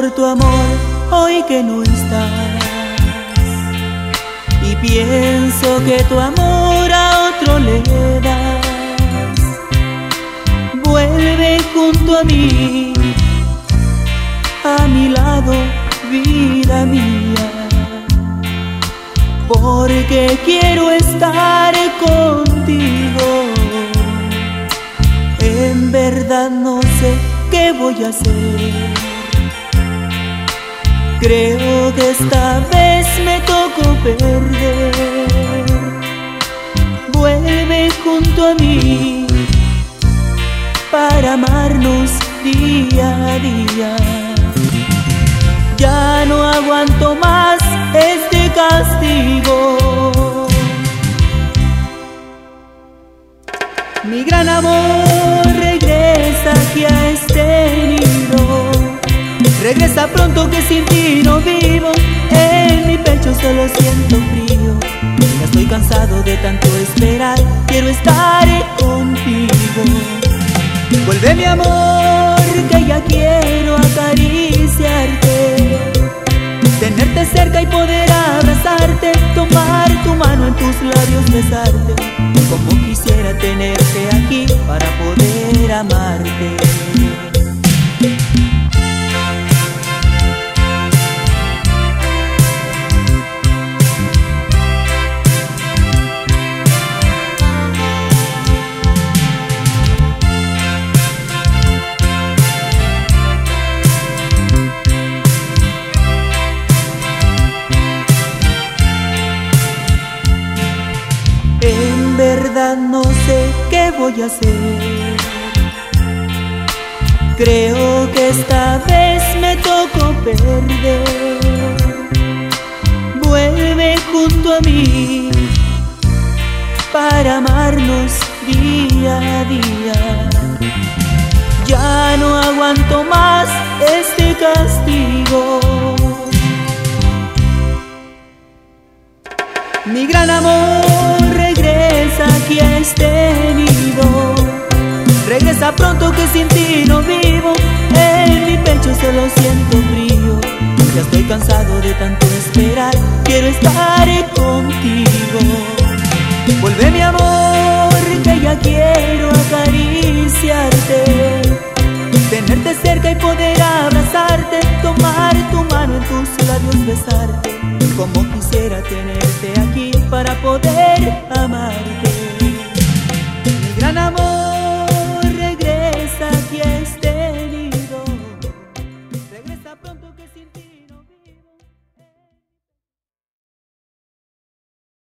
por tu amor hoy que no estás, y pienso que tu amor a otro le das. Vuelve junto a mí, a mi lado, vida mía, porque quiero estar contigo. En verdad no sé qué voy a hacer. Creo que esta vez me tocó perder. Vuelve junto a mí para amarnos día a día. Ya no aguanto más este castigo. Mi gran amor, regresa aquí a este nido. Regresa pronto que sin ti no vivo. En mi pecho solo siento frío. Ya estoy cansado de tanto esperar. Quiero estar contigo. Vuelve mi amor, que ya quiero acariciarte, tenerte cerca y poder abrazarte, tomar tu mano en tus labios, besarte. Como quisiera tenerte aquí para poder amarte. En verdad no sé qué voy a hacer. Creo que esta vez me tocó perder. Vuelve junto a mí para amarnos día a día. Ya no aguanto más este castigo. Mi gran amor, regresa aquí a este nido. Regresa pronto que sin ti no vivo. En mi pecho solo siento frío. Ya estoy cansado de tanto esperar. Quiero estar contigo. Vuelve mi amor, que ya quiero acariciarte, tenerte cerca y poder abrazarte, tomar tu mano en tus labios, besarte. Como quisiera tenerte aquí para poder amarte. Mi gran amor, regresa aquí.